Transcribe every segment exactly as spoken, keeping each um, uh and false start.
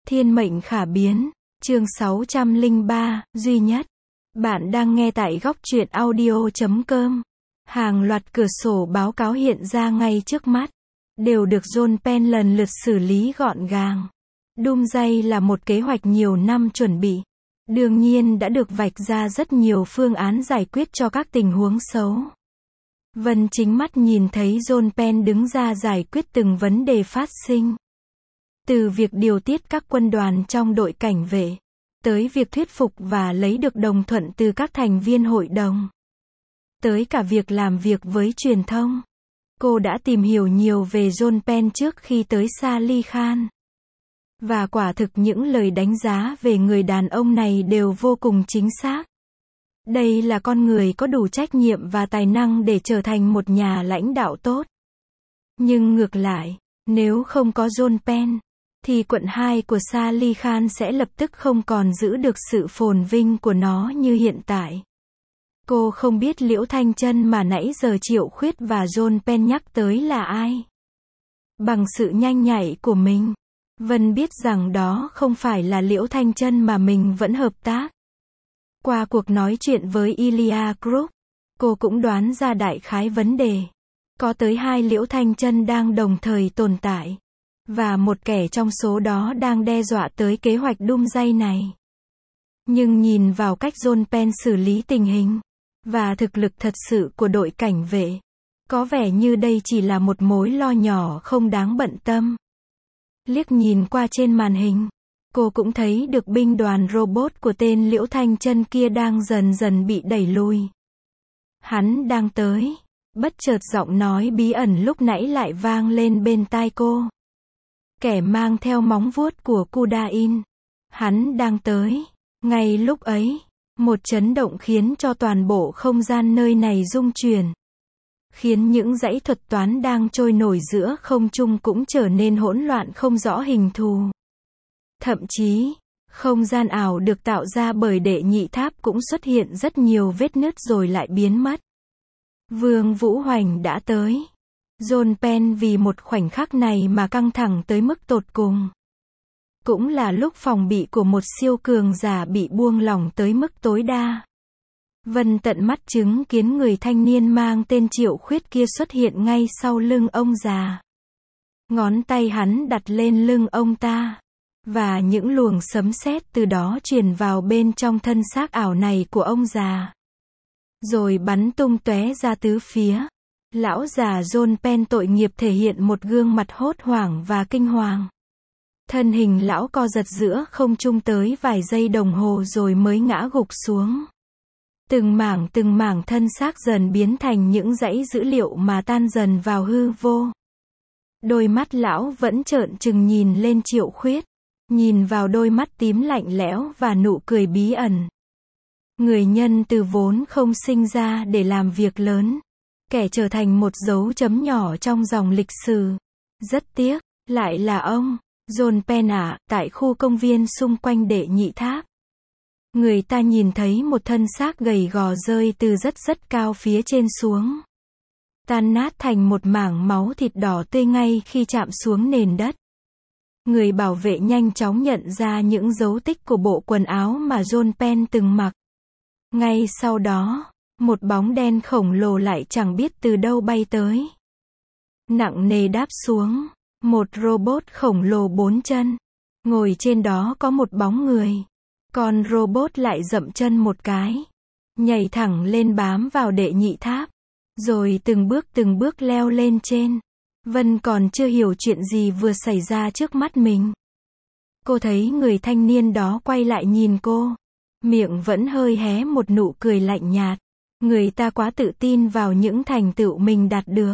Thiên mệnh khả biến, chương sáu trăm lẻ ba, duy nhất. Bạn đang nghe tại góc truyện audio chấm com. Hàng loạt cửa sổ báo cáo hiện ra ngay trước mắt, đều được John Penn lần lượt xử lý gọn gàng. Doomsday là một kế hoạch nhiều năm chuẩn bị. Đương nhiên đã được vạch ra rất nhiều phương án giải quyết cho các tình huống xấu. Vân chính mắt nhìn thấy John Penn đứng ra giải quyết từng vấn đề phát sinh. Từ việc điều tiết các quân đoàn trong đội cảnh vệ, tới việc thuyết phục và lấy được đồng thuận từ các thành viên hội đồng, tới cả việc làm việc với truyền thông. Cô đã tìm hiểu nhiều về John Penn trước khi tới Salih Khan. Và quả thực những lời đánh giá về người đàn ông này đều vô cùng chính xác. Đây là con người có đủ trách nhiệm và tài năng để trở thành một nhà lãnh đạo tốt. Nhưng ngược lại, nếu không có John Penn, thì quận hai của Salih Khan sẽ lập tức không còn giữ được sự phồn vinh của nó như hiện tại. Cô không biết Liễu Thanh Trân mà nãy giờ Triệu Khuyết và John Penn nhắc tới là ai. Bằng sự nhanh nhạy của mình, Vân biết rằng đó không phải là Liễu Thanh Trân mà mình vẫn hợp tác. Qua cuộc nói chuyện với Ilya Group, cô cũng đoán ra đại khái vấn đề. Có tới hai Liễu Thanh Trân đang đồng thời tồn tại. Và một kẻ trong số đó đang đe dọa tới kế hoạch Doomsday này. Nhưng nhìn vào cách John Penn xử lý tình hình, và thực lực thật sự của đội cảnh vệ, có vẻ như đây chỉ là một mối lo nhỏ không đáng bận tâm. Liếc nhìn qua trên màn hình, cô cũng thấy được binh đoàn robot của tên Liễu Thanh Trân kia đang dần dần bị đẩy lùi. Hắn đang tới. Bất chợt giọng nói bí ẩn lúc nãy lại vang lên bên tai cô. Kẻ mang theo móng vuốt của Kudain. Hắn đang tới. Ngay lúc ấy, một chấn động khiến cho toàn bộ không gian nơi này rung chuyển. Khiến những dãy thuật toán đang trôi nổi giữa không trung cũng trở nên hỗn loạn không rõ hình thù. Thậm chí, không gian ảo được tạo ra bởi đệ nhị tháp cũng xuất hiện rất nhiều vết nứt rồi lại biến mất. Vương Vũ Hoành đã tới. John Penn vì một khoảnh khắc này mà căng thẳng tới mức tột cùng. Cũng là lúc phòng bị của một siêu cường giả bị buông lỏng tới mức tối đa. Vân tận mắt chứng kiến người thanh niên mang tên Triệu Khuyết kia xuất hiện ngay sau lưng ông già. Ngón tay hắn đặt lên lưng ông ta. Và những luồng sấm sét từ đó truyền vào bên trong thân xác ảo này của ông già. Rồi bắn tung tóe ra tứ phía. Lão già John Penn tội nghiệp thể hiện một gương mặt hốt hoảng và kinh hoàng. Thân hình lão co giật giữa không trung tới vài giây đồng hồ rồi mới ngã gục xuống. Từng mảng từng mảng thân xác dần biến thành những dãy dữ liệu mà tan dần vào hư vô. Đôi mắt lão vẫn trợn trừng nhìn lên Triệu Khuyết. Nhìn vào đôi mắt tím lạnh lẽo và nụ cười bí ẩn. Người nhân từ vốn không sinh ra để làm việc lớn. Kẻ trở thành một dấu chấm nhỏ trong dòng lịch sử. Rất tiếc, lại là ông, John Penn ạ, tại khu công viên xung quanh đệ nhị tháp. Người ta nhìn thấy một thân xác gầy gò rơi từ rất rất cao phía trên xuống. Tan nát thành một mảng máu thịt đỏ tươi ngay khi chạm xuống nền đất. Người bảo vệ nhanh chóng nhận ra những dấu tích của bộ quần áo mà John Penn từng mặc. Ngay sau đó, một bóng đen khổng lồ lại chẳng biết từ đâu bay tới. Nặng nề đáp xuống. Một robot khổng lồ bốn chân. Ngồi trên đó có một bóng người. Còn robot lại dậm chân một cái. Nhảy thẳng lên bám vào đệ nhị tháp. Rồi từng bước từng bước leo lên trên. Vân còn chưa hiểu chuyện gì vừa xảy ra trước mắt mình. Cô thấy người thanh niên đó quay lại nhìn cô. Miệng vẫn hơi hé một nụ cười lạnh nhạt. Người ta quá tự tin vào những thành tựu mình đạt được.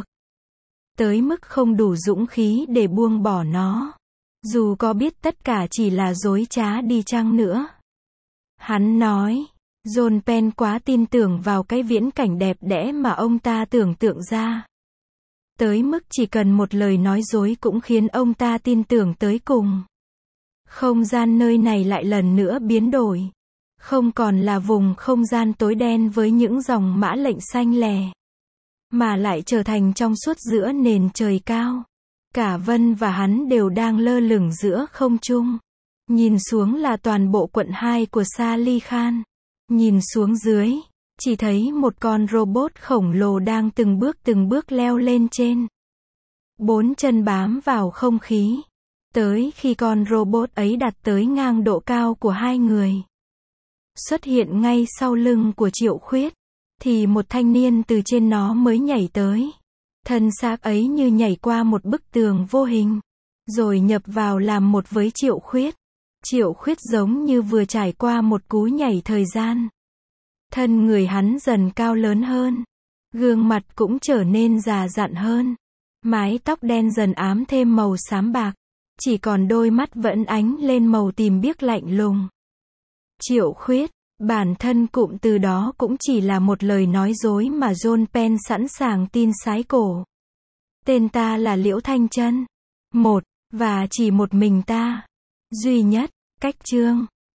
Tới mức không đủ dũng khí để buông bỏ nó. Dù có biết tất cả chỉ là dối trá đi chăng nữa. Hắn nói. John Penn quá tin tưởng vào cái viễn cảnh đẹp đẽ mà ông ta tưởng tượng ra. Tới mức chỉ cần một lời nói dối cũng khiến ông ta tin tưởng tới cùng. Không gian nơi này lại lần nữa biến đổi. Không còn là vùng không gian tối đen với những dòng mã lệnh xanh lè. Mà lại trở thành trong suốt giữa nền trời cao. Cả Vân và hắn đều đang lơ lửng giữa không trung. Nhìn xuống là toàn bộ quận hai của Sally Khan. Nhìn xuống dưới, chỉ thấy một con robot khổng lồ đang từng bước từng bước leo lên trên. Bốn chân bám vào không khí. Tới khi con robot ấy đặt tới ngang độ cao của hai người. Xuất hiện ngay sau lưng của Triệu Khuyết. Thì một thanh niên từ trên nó mới nhảy tới. Thân xác ấy như nhảy qua một bức tường vô hình. Rồi nhập vào làm một với Triệu Khuyết. Triệu Khuyết giống như vừa trải qua một cú nhảy thời gian. Thân người hắn dần cao lớn hơn. Gương mặt cũng trở nên già dặn hơn. Mái tóc đen dần ám thêm màu xám bạc. Chỉ còn đôi mắt vẫn ánh lên màu tím biếc lạnh lùng. Triệu Khuyết, bản thân cụm từ đó cũng chỉ là một lời nói dối mà John Penn sẵn sàng tin sái cổ. Tên ta là Liễu Thanh Trân. Một, và chỉ một mình ta. Duy nhất, cách chương.